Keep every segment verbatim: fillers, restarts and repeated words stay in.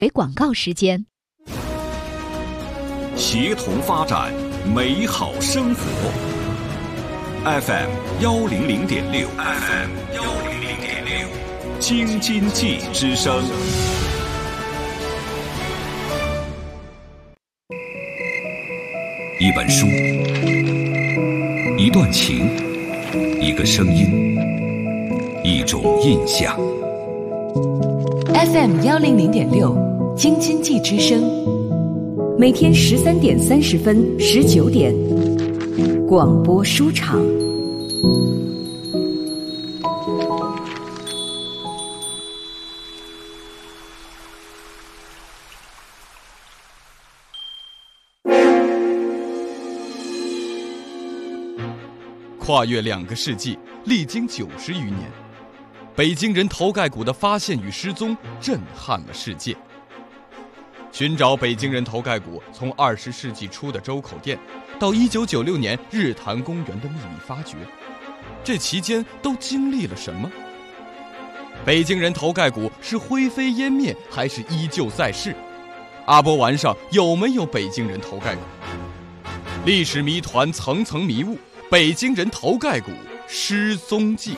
为广告时间。 协同发展，美好生活。F M 幺零零点六 ，F M 幺零零点六，京津冀之声。一本书，一段情，一个声音，一种印象。 F M 幺零零点六，京津冀之声，每天十三点三十分、十九点，广播书场。 跨越两个世纪，历经九十余年，北京人头盖骨的发现与失踪震撼了世界。寻找北京人头盖骨，从二十世纪初的周口店，到一九九六年日坛公园的秘密发掘，这期间都经历了什么？北京人头盖骨是灰飞烟灭，还是依旧在世？阿波丸上有没有北京人头盖骨？历史谜团层层迷雾，北京人头盖骨失踪记。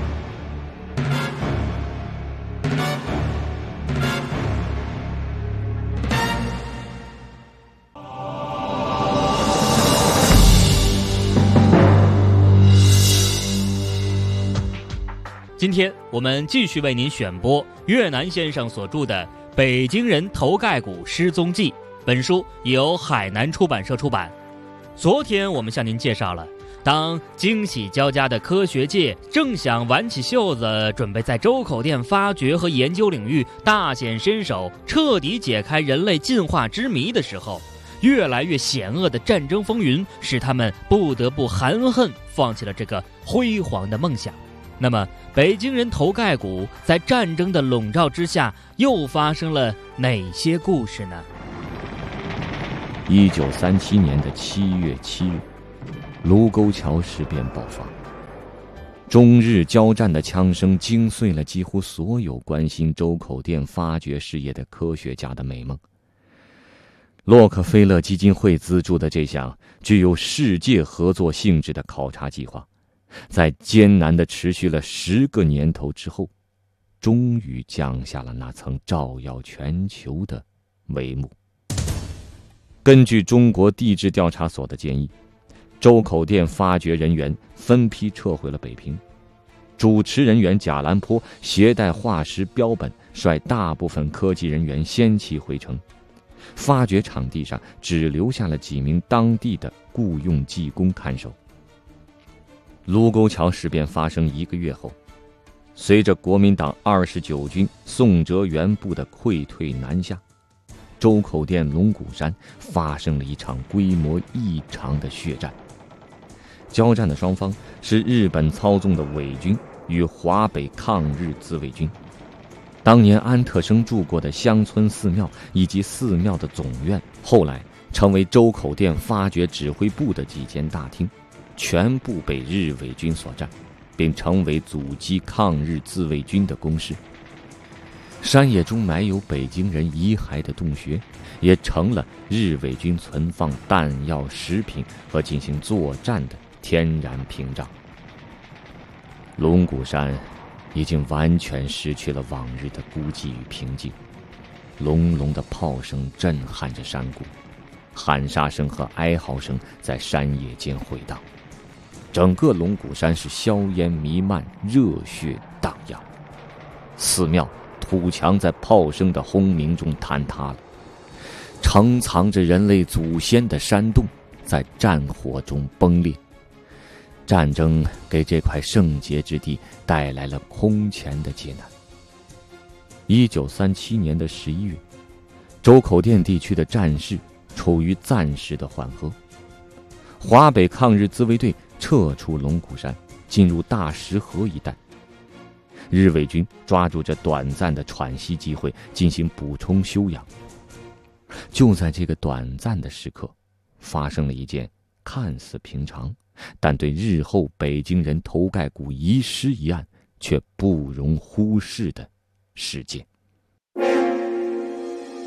今天我们继续为您选播越南先生所著的《北京人头盖骨失踪记》，本书由海南出版社出版。昨天我们向您介绍了，当惊喜交加的科学界正想挽起袖子，准备在周口店发掘和研究领域大显身手，彻底解开人类进化之谜的时候，越来越险恶的战争风云使他们不得不含恨放弃了这个辉煌的梦想。那么北京人头盖骨在战争的笼罩之下又发生了哪些故事呢？ 一九三七年的七月七日，卢沟桥事变爆发，中日交战的枪声惊碎了几乎所有关心周口店发掘事业的科学家的美梦。洛克菲勒基金会资助的这项具有世界合作性质的考察计划，在艰难地持续了十个年头之后，终于降下了那层照耀全球的帷幕。根据中国地质调查所的建议，周口店发掘人员分批撤回了北平，主持人员贾兰坡携带化石标本，率大部分科技人员先期回城。发掘场地上只留下了几名当地的雇佣技工看守。卢沟桥事变发生一个月后，随着国民党二十九军宋哲元部的溃退南下，周口店龙骨山发生了一场规模异常的血战。交战的双方是日本操纵的伪军与华北抗日自卫军。当年安特生住过的乡村寺庙以及寺庙的总院，后来成为周口店发掘指挥部的几间大厅，全部被日伪军所占，并成为阻击抗日自卫军的工事。山野中埋有北京人遗骸的洞穴，也成了日伪军存放弹药、食品和进行作战的天然屏障。龙骨山已经完全失去了往日的孤寂与平静，隆隆的炮声震撼着山谷，喊杀声和哀嚎声在山野间回荡。整个龙骨山是硝烟弥漫，热血荡漾。寺庙土墙在炮声的轰鸣中坍塌了，承藏着人类祖先的山洞在战火中崩裂。战争给这块圣洁之地带来了空前的劫难。一九三七年的十一月，周口店地区的战事处于暂时的缓和，华北抗日自卫队撤出龙骨山，进入大石河一带。日伪军抓住这短暂的喘息机会进行补充休养。就在这个短暂的时刻，发生了一件看似平常，但对日后北京人头盖骨遗失一案却不容忽视的事件。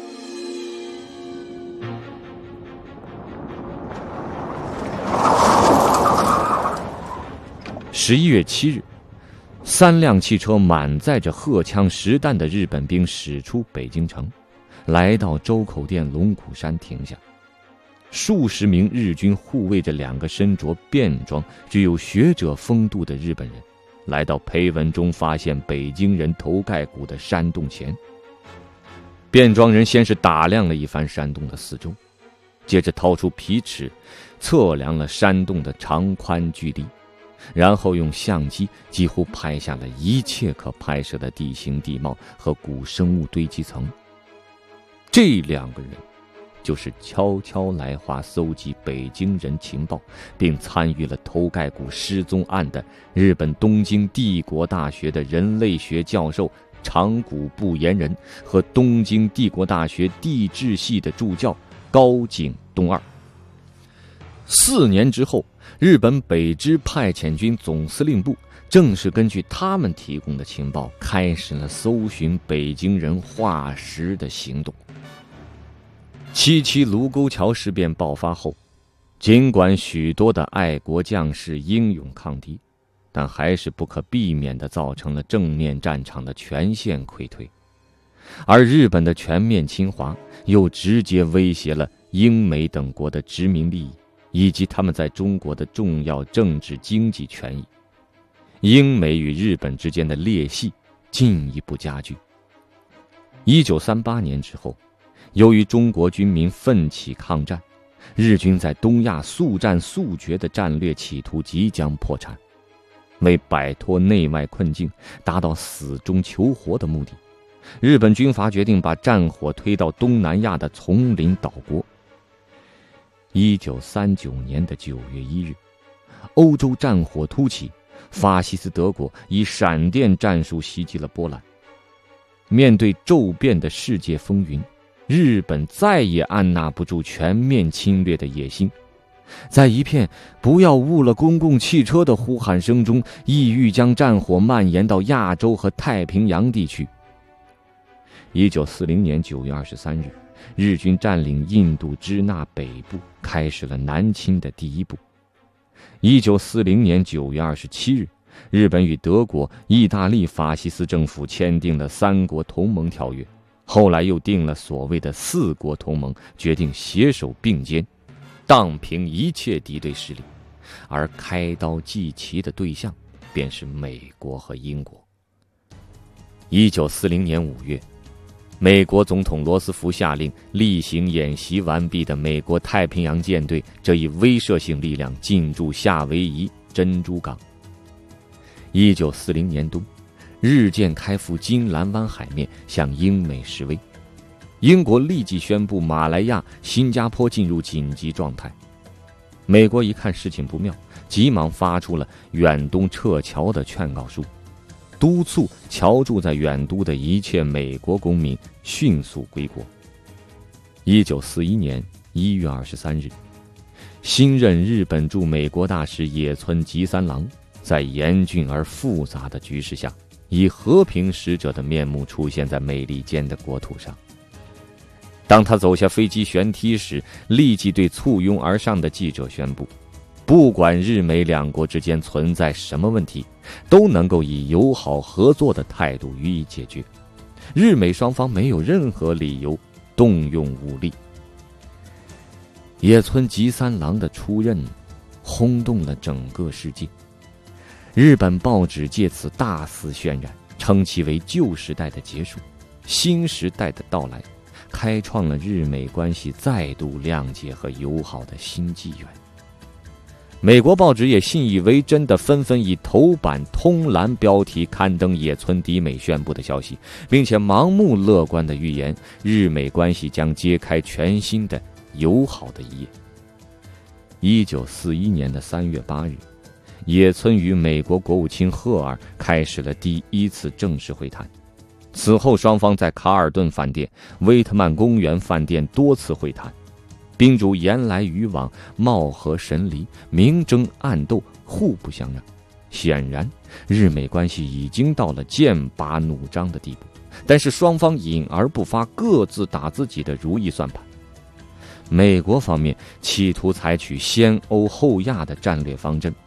十一月七日，三辆汽车满载着荷枪实弹的日本兵驶出北京城，来到周口店龙骨山停下。数十名日军护卫着两个身着便装、具有学者风度的日本人，来到裴文中发现北京人头盖骨的山洞前。便装人先是打量了一番山洞的四周，接着掏出皮尺测量了山洞的长宽距离，然后用相机几乎拍下了一切可拍摄的地形地貌和古生物堆积层。这两个人就是悄悄来华搜集北京人情报，并参与了头盖骨失踪案的日本东京帝国大学的人类学教授长谷部彦人和东京帝国大学地质系的助教高井东二。四年之后，日本北支派遣军总司令部正是根据他们提供的情报，开始了搜寻北京人化石的行动。七七卢沟桥事变爆发后，尽管许多的爱国将士英勇抗敌，但还是不可避免地造成了正面战场的全线溃退，而日本的全面侵华又直接威胁了英美等国的殖民利益以及他们在中国的重要政治经济权益。英美与日本之间的裂隙进一步加剧。一九三八年之后，由于中国军民奋起抗战，日军在东亚速战速决的战略企图即将破产。为摆脱内外困境，达到死中求活的目的，日本军阀决定把战火推到东南亚的丛林岛国。一九三九年的九月一日，欧洲战火突起，法西斯德国以闪电战术袭击了波兰。面对骤变的世界风云，日本再也按捺不住全面侵略的野心，在一片不要误了公共汽车的呼喊声中，意欲将战火蔓延到亚洲和太平洋地区。一九四零年九月二十三日，日军占领印度支那北部，开始了南侵的第一步。一九四零年九月二十七日，日本与德国、意大利法西斯政府签订了三国同盟条约，后来又定了所谓的四国同盟，决定携手并肩，荡平一切敌对势力，而开刀祭旗的对象便是美国和英国。一九四零年五月，美国总统罗斯福下令例行演习完毕的美国太平洋舰队这一威慑性力量进驻夏威夷珍珠港。一九四零年冬，日舰开赴金兰湾海面，向英美示威。英国立即宣布马来亚、新加坡进入紧急状态。美国一看事情不妙，急忙发出了远东撤侨的劝告书，督促侨住在远都的一切美国公民迅速归国。一九四一年一月二十三日，新任日本驻美国大使野村吉三郎在严峻而复杂的局势下，以和平使者的面目出现在美利坚的国土上。当他走下飞机舷梯时，立即对簇拥而上的记者宣布，不管日美两国之间存在什么问题，都能够以友好合作的态度予以解决，日美双方没有任何理由动用武力。野村吉三郎的出任轰动了整个世界，日本报纸借此大肆渲染，称其为旧时代的结束，新时代的到来，开创了日美关系再度谅解和友好的新纪元。美国报纸也信以为真的纷纷以头版通栏标题刊登野村抵美宣布的消息，并且盲目乐观地预言日美关系将揭开全新的友好的一页。一九四一年的三月八日，野村与美国国务卿赫尔开始了第一次正式会谈。此后双方在卡尔顿饭店、威特曼公园饭店多次会谈，宾主言来语往，貌合神离，明争暗斗，互不相让。显然日美关系已经到了剑拔弩张的地步，但是双方隐而不发，各自打自己的如意算盘。美国方面企图采取先欧后亚的战略方针，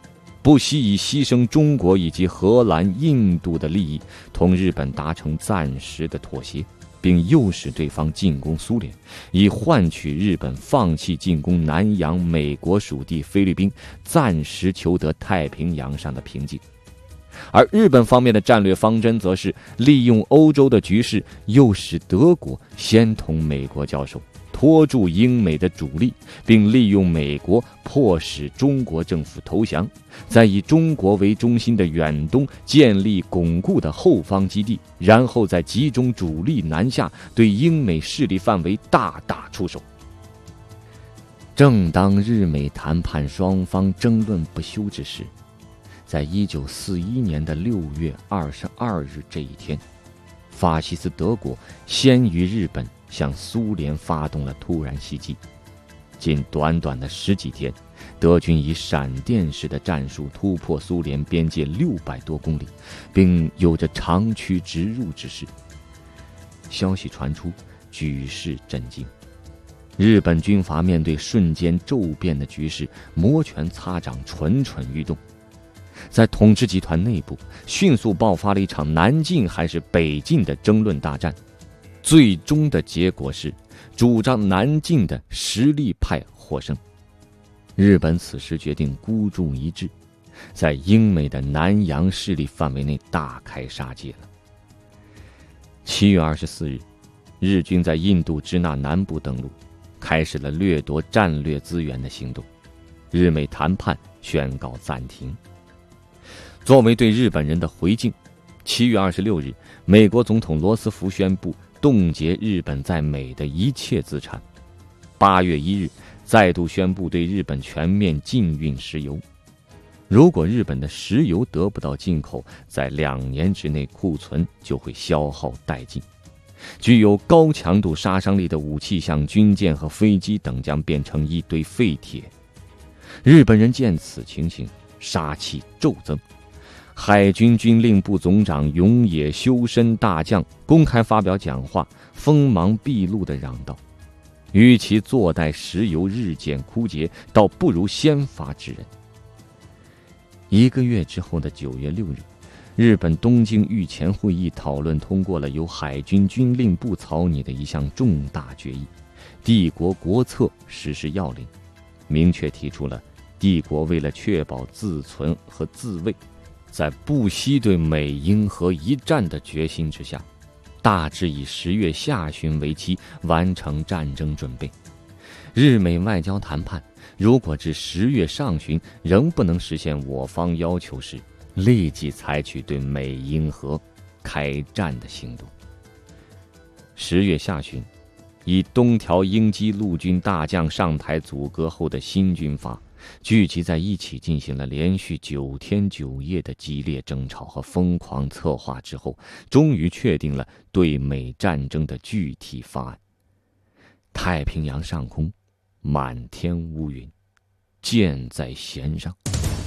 不惜以牺牲中国以及荷兰、印度的利益，同日本达成暂时的妥协，并诱使对方进攻苏联，以换取日本放弃进攻南洋美国属地菲律宾，暂时求得太平洋上的平静。而日本方面的战略方针则是利用欧洲的局势，诱使德国先同美国交手，拖住英美的主力，并利用美国迫使中国政府投降，再以中国为中心的远东建立巩固的后方基地，然后再集中主力南下，对英美势力范围大打出手。正当日美谈判双方争论不休之时，在一九四一年的六月二十二日这一天，法西斯德国先于日本向苏联发动了突然袭击。仅短短的十几天，德军以闪电式的战术突破苏联边界六百多公里，并有着长驱直入之势。消息传出，举世震惊。日本军阀面对瞬间骤变的局势，摩拳擦掌，蠢蠢欲动。在统治集团内部，迅速爆发了一场南进还是北进的争论大战。最终的结果是，主张南进的实力派获胜。日本此时决定孤注一掷，在英美的南洋势力范围内大开杀戒了。七月二十四日，日军在印度支那南部登陆，开始了掠夺战略资源的行动。日美谈判宣告暂停。作为对日本人的回敬，七月二十六日，美国总统罗斯福宣布冻结日本在美的一切资产。八月一日，再度宣布对日本全面禁运石油。如果日本的石油得不到进口，在两年之内库存就会消耗殆尽。具有高强度杀伤力的武器，像军舰和飞机等，将变成一堆废铁。日本人见此情形，杀气骤增。海军军令部总长永野修身大将公开发表讲话，锋芒毕露地嚷道：与其坐待石油日渐枯竭，倒不如先发制人。一个月之后的九月六日，日本东京御前会议讨论通过了由海军军令部草拟的一项重大决议——帝国国策实施要领，明确提出了帝国为了确保自存和自卫，在不惜对美英荷一战的决心之下，大致以十月下旬为期完成战争准备。日美外交谈判如果至十月上旬仍不能实现我方要求时，立即采取对美英荷开战的行动。十月下旬，以东条英机陆军大将上台阻隔后的新军阀聚集在一起，进行了连续九天九夜的激烈争吵和疯狂策划之后，终于确定了对美战争的具体方案。太平洋上空满天乌云，箭在弦上。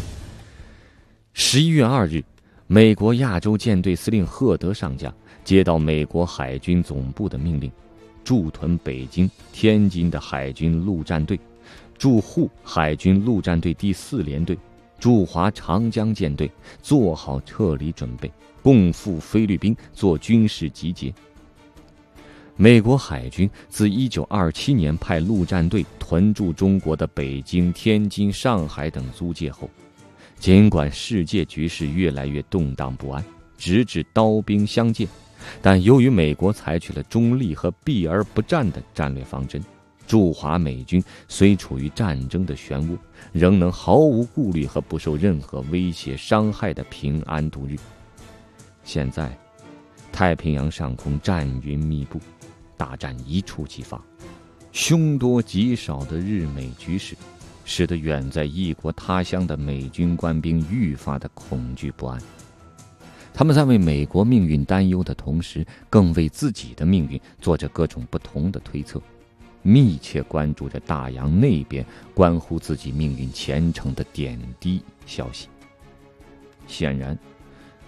十一月二日，美国亚洲舰队司令赫德上将接到美国海军总部的命令，驻屯北京、天津的海军陆战队，驻沪海军陆战队第四联队、驻华长江舰队做好撤离准备，共赴菲律宾做军事集结。美国海军自一九二七年派陆战队屯驻中国的北京、天津、上海等租界后，尽管世界局势越来越动荡不安，直至刀兵相见，但由于美国采取了中立和避而不战的战略方针，驻华美军虽处于战争的漩涡，仍能毫无顾虑和不受任何威胁伤害的平安度日。现在，太平洋上空战云密布，大战一触即发，凶多吉少的日美局势，使得远在异国他乡的美军官兵愈发的恐惧不安。他们在为美国命运担忧的同时，更为自己的命运做着各种不同的推测，密切关注着大洋那边关乎自己命运前程的点滴消息。显然，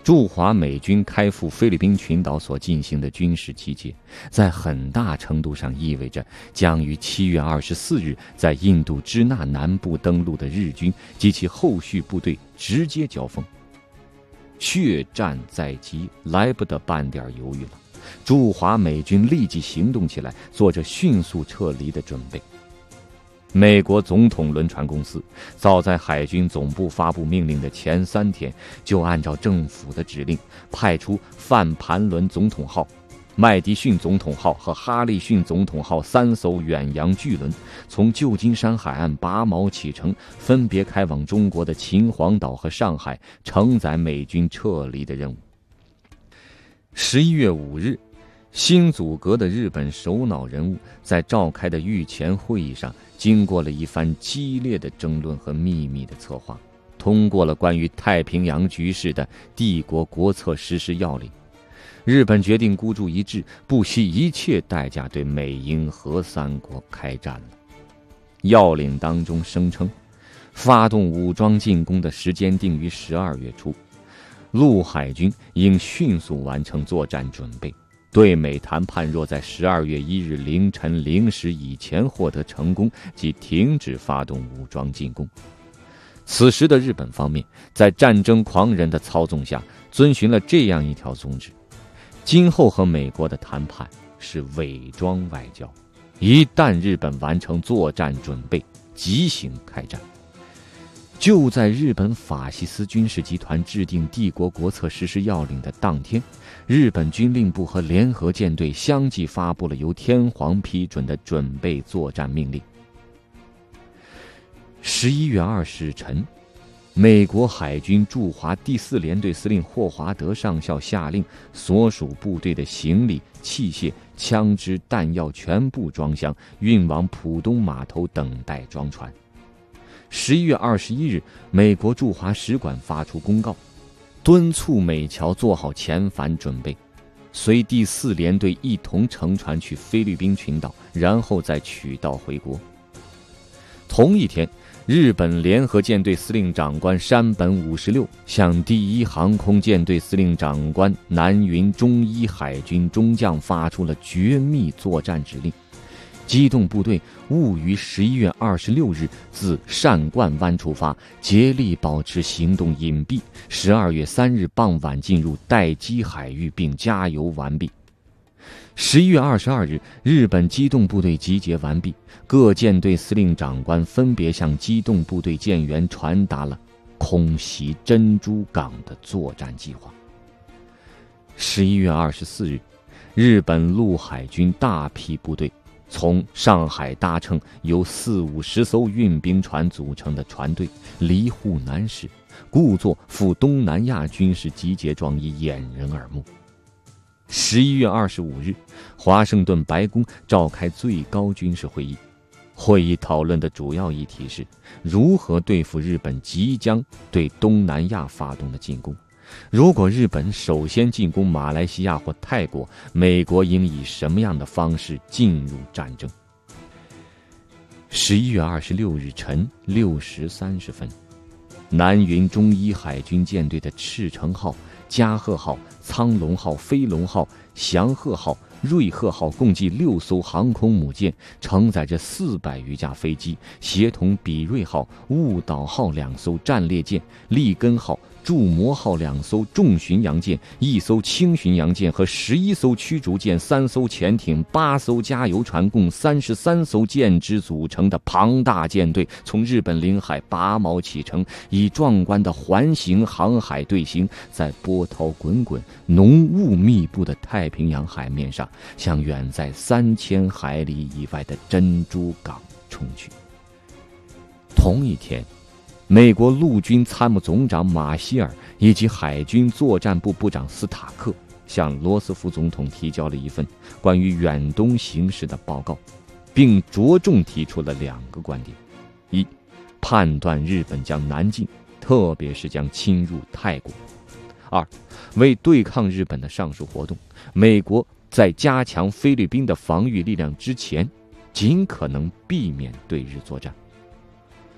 驻华美军开赴菲律宾群岛所进行的军事集结，在很大程度上意味着将于七月二十四日在印度支那南部登陆的日军及其后续部队直接交锋。血战在即，来不得半点犹豫了。驻华美军立即行动起来，做着迅速撤离的准备。美国总统轮船公司早在海军总部发布命令的前三天，就按照政府的指令，派出范盘伦总统号、麦迪逊总统号和哈利逊总统号三艘远洋巨轮，从旧金山海岸拔锚启程，分别开往中国的秦皇岛和上海，承载美军撤离的任务。十一月五日，新组阁的日本首脑人物在召开的御前会议上，经过了一番激烈的争论和秘密的策划，通过了关于太平洋局势的帝国国策实施要领。日本决定孤注一掷，不惜一切代价对美英荷三国开战了。要领当中声称，发动武装进攻的时间定于十二月初，陆海军应迅速完成作战准备。对美谈判若在十二月一日凌晨零时以前获得成功，即停止发动武装进攻。此时的日本方面在战争狂人的操纵下，遵循了这样一条宗旨：今后和美国的谈判是伪装外交，一旦日本完成作战准备，即行开战。就在日本法西斯军事集团制定帝国国策实施要领的当天，日本军令部和联合舰队相继发布了由天皇批准的准备作战命令。十一月二十日晨，美国海军驻华第四联队司令霍华德上校下令，所属部队的行李、器械、枪支、弹药全部装箱，运往浦东码头等待装船。十一月二十一日，美国驻华使馆发出公告，敦促美侨做好遣返准备，随第四联队一同乘船去菲律宾群岛，然后再取道回国。同一天，日本联合舰队司令长官山本五十六向第一航空舰队司令长官南云中一海军中将发出了绝密作战指令。机动部队务于十一月二十六日自善冠湾出发，竭力保持行动隐蔽。十二月三日傍晚进入待机海域并加油完毕。十一月二十二日，日本机动部队集结完毕，各舰队司令长官分别向机动部队舰员传达了空袭珍珠港的作战计划。十一月二十四日，日本陆海军大批部队从上海搭乘由四五十艘运兵船组成的船队，离沪南驶，故作赴东南亚军事集结状已掩人耳目。十一月二十五日，华盛顿白宫召开最高军事会议，会议讨论的主要议题是如何对付日本即将对东南亚发动的进攻。如果日本首先进攻马来西亚或泰国，美国应以什么样的方式进入战争？十一月二十六日晨六时三十分，南云中一海军舰队的赤城号、加贺号、苍龙号、飞龙号、祥鹤号、瑞鹤号共计六艘航空母舰，承载着四百余架飞机，协同比瑞号、雾岛号两艘战列舰、利根号、筑摩号两艘重巡洋舰、一艘轻巡洋舰和十一艘驱逐舰、三艘潜艇、八艘加油船，共三十三艘舰只组成的庞大舰队，从日本领海拔锚启程，以壮观的环形航海队形，在波涛滚滚、浓雾密布的太平洋海面上，向远在三千海里以外的珍珠港冲去。同一天，美国陆军参谋总长马歇尔以及海军作战部部长斯塔克向罗斯福总统提交了一份关于远东形势的报告，并着重提出了两个观点：一、判断日本将南进，特别是将侵入泰国；二、为对抗日本的上述活动，美国在加强菲律宾的防御力量之前，尽可能避免对日作战。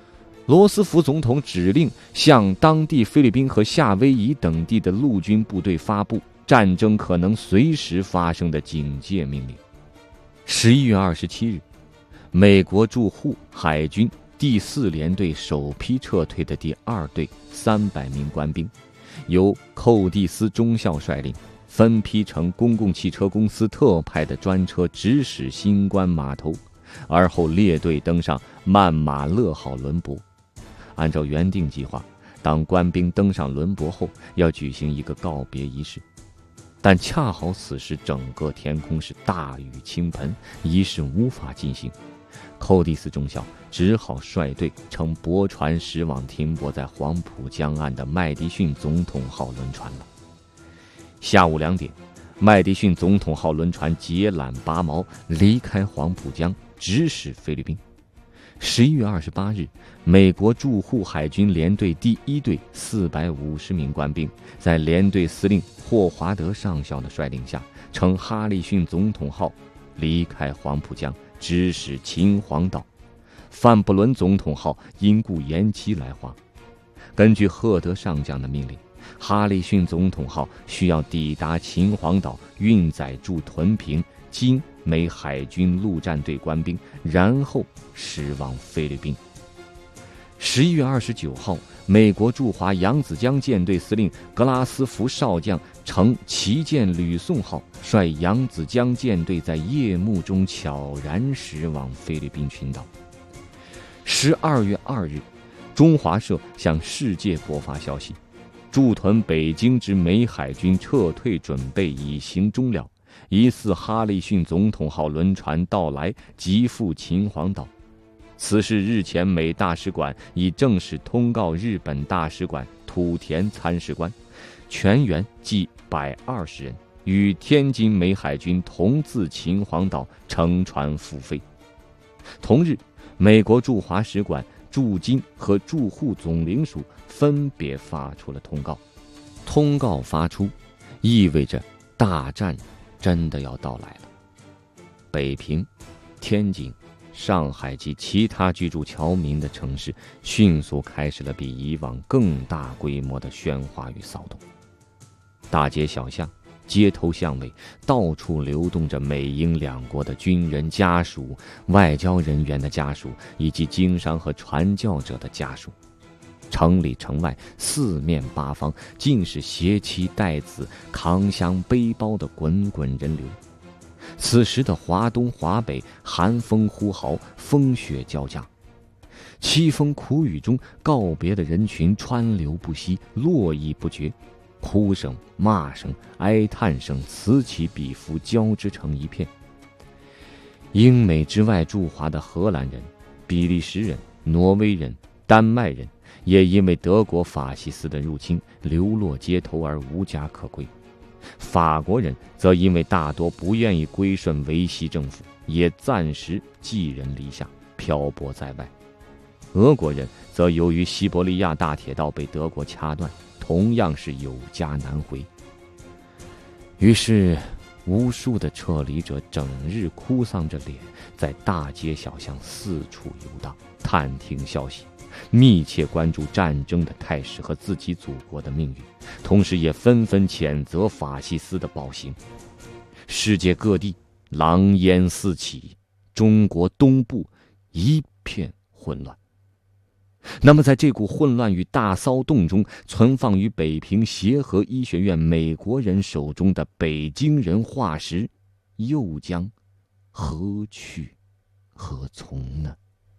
罗斯福总统指令向当地菲律宾和夏威夷等地的陆军部队发布战争可能随时发生的警戒命令。十一月二十七日，美国驻沪海军第四联队首批撤退的第二队三百名官兵，由寇蒂斯中校率领，分批乘公共汽车公司特派的专车直驶新关码头，而后列队登上曼马勒号轮舶。按照原定计划，当官兵登上轮舶后，要举行一个告别仪式，但恰好此时整个天空是大雨倾盆，仪式无法进行。寇蒂斯中校只好率队乘驳船驶往停泊在黄浦江岸的麦迪逊总统号轮船了。下午两点，麦迪逊总统号轮船结缆拔锚，离开黄浦江，直驶菲律宾。十一月二十八日，美国驻沪海军联队第一队四百五十名官兵，在联队司令霍华德上校的率领下，乘哈利逊总统号离开黄浦江，直驶秦皇岛。范布伦总统号因故延期来华。根据赫德上将的命令，哈利逊总统号需要抵达秦皇岛，运载驻屯平、经美海军陆战队官兵，然后驶往菲律宾。十一月二十九号，美国驻华扬子江舰队司令格拉斯福少将乘旗舰吕宋号，率扬子江舰队在夜幕中悄然驶往菲律宾群岛。十二月二日，中华社向世界播发消息，驻屯北京之美海军撤退准备已行终了，疑似哈利逊总统号轮船到来，即赴秦皇岛。此事日前美大使馆已正式通告日本大使馆土田参事官，全员计百二十人，与天津美海军同自秦皇岛乘船赴菲。同日，美国驻华使馆、驻京和驻沪总领属分别发出了通告。通告发出，意味着大战真的要到来了。北平、天津、上海及其他居住侨民的城市迅速开始了比以往更大规模的喧哗与骚动。大街小巷、街头巷尾，到处流动着美英两国的军人家属、外交人员的家属以及经商和传教者的家属。城里城外，四面八方尽是携妻带子、扛箱背包的滚滚人流。此时的华东华北，寒风呼号，风雪交加，凄风苦雨中告别的人群川流不息，络绎不绝，哭声、骂声、哀叹声此起彼伏，交织成一片。英美之外驻华的荷兰人、比利时人、挪威人、丹麦人也因为德国法西斯的入侵流落街头而无家可归。法国人则因为大多不愿意归顺维希政府，也暂时寄人篱下，漂泊在外。俄国人则由于西伯利亚大铁道被德国掐断，同样是有家难回。于是无数的撤离者整日哭丧着脸，在大街小巷四处游荡，探听消息，密切关注战争的态势和自己祖国的命运，同时也纷纷谴责法西斯的暴行。世界各地狼烟四起，中国东部一片混乱。那么在这股混乱与大骚动中，存放于北平协和医学院美国人手中的北京人化石，又将何去何从呢？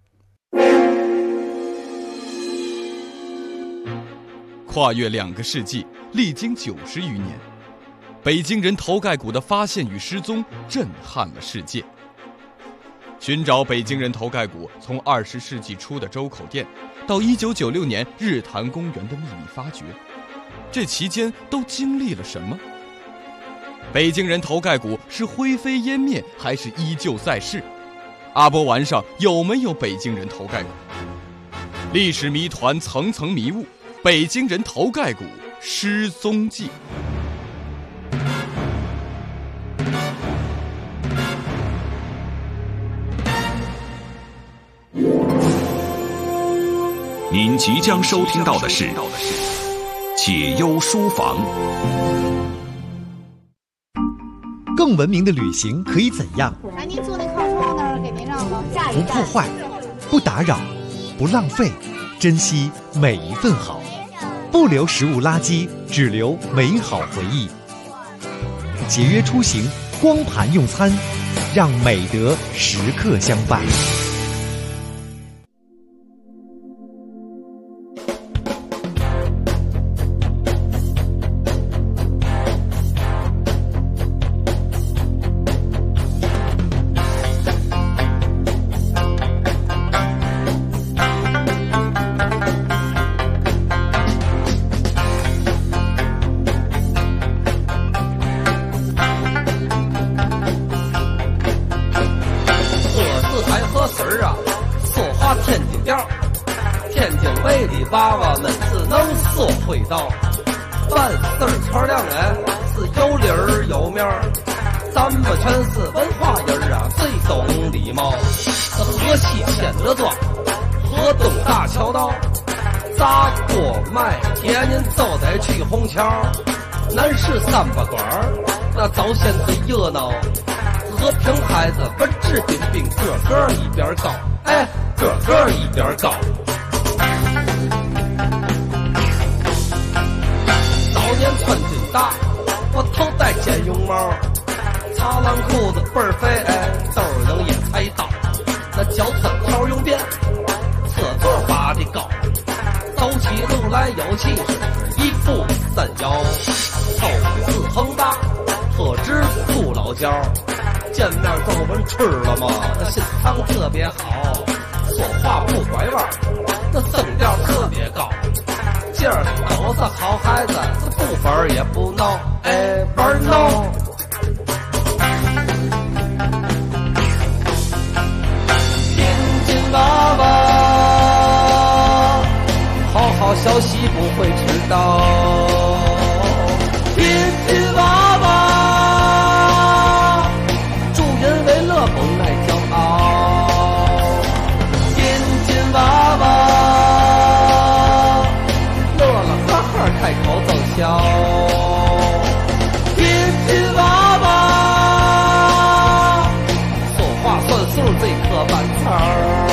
跨越两个世纪，历经九十余年，北京人头盖骨的发现与失踪震撼了世界。寻找北京人头盖骨，从二十世纪初的周口店，到一九九六年日坛公园的秘密发掘，这期间都经历了什么？北京人头盖骨是灰飞烟灭，还是依旧在世？阿波丸上有没有北京人头盖骨？历史谜团层层迷雾，北京人头盖骨失踪记。 您即将收听到的是解忧书房。 更文明的旅行可以怎样？ 哎，您坐那靠窗那儿，给您让了。 不破坏，不打扰，不浪费，珍惜每一份好，不留食物垃圾，只留美好回忆。节约出行，光盘用餐，让美德时刻相伴。 娃娃们只能说会道，办事儿穿亮人是有理儿有面儿，咱们全是文化人啊，最懂礼貌。这河西显德庄、河东大桥道、炸锅卖铁您都得去虹桥，南市三八馆那早先最热闹，和平孩子文质彬彬，个个一边高，哎，个个一边高。年穿军大，我头戴尖绒帽，擦浪裤子倍儿肥，哎，兜领也菜刀，那脚穿条绒鞭，侧座拔的高，走起路来有气势，一步三摇，口字横大，特指不老焦，见面皱纹吃了吗？那心肠特别好，说话不拐弯，那声调特别高。今儿都是好孩子，这不玩也不闹，哎，玩闹。天津娃娃，好好学习不会迟到。天津娃娃，助人为乐不耐骄傲。天津娃娃。开口奏笑，天津娃娃，说话算数最刻板词儿。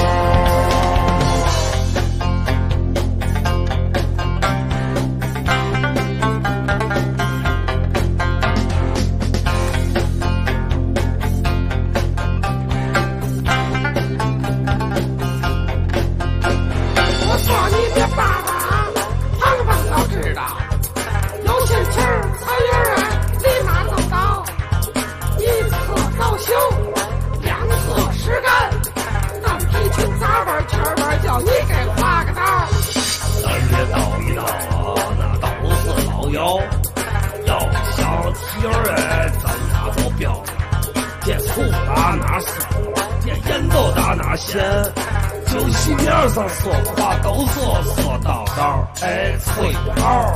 我说你别爸爸。知道有心气儿才有人立马走到，一侧造型，两侧实干，单皮裙杂板圈板叫你给画个道。 咱别叨一叨啊，那都是老妖，要想提人咱俩都标，这醋打哪酸，这烟都打哪咸。就戏面上说话都说说道道，哎，吹泡。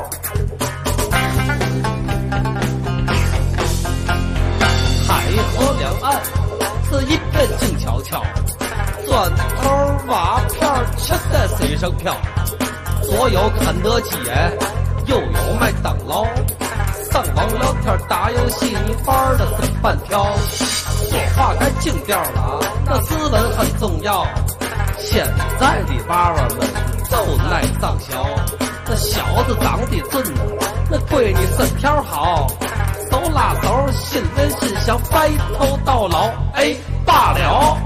海河两岸是一片静悄悄，砖头瓦片全在水上漂，左有肯德基，哎，右有麦当劳。上网聊天打游戏，你玩的是半条。说话该静调了，那斯文很重要。现在的娃娃们就爱上小，那小子长得俊呢，那闺女身条好，手拉手心连心想白头到老，哎，罢了。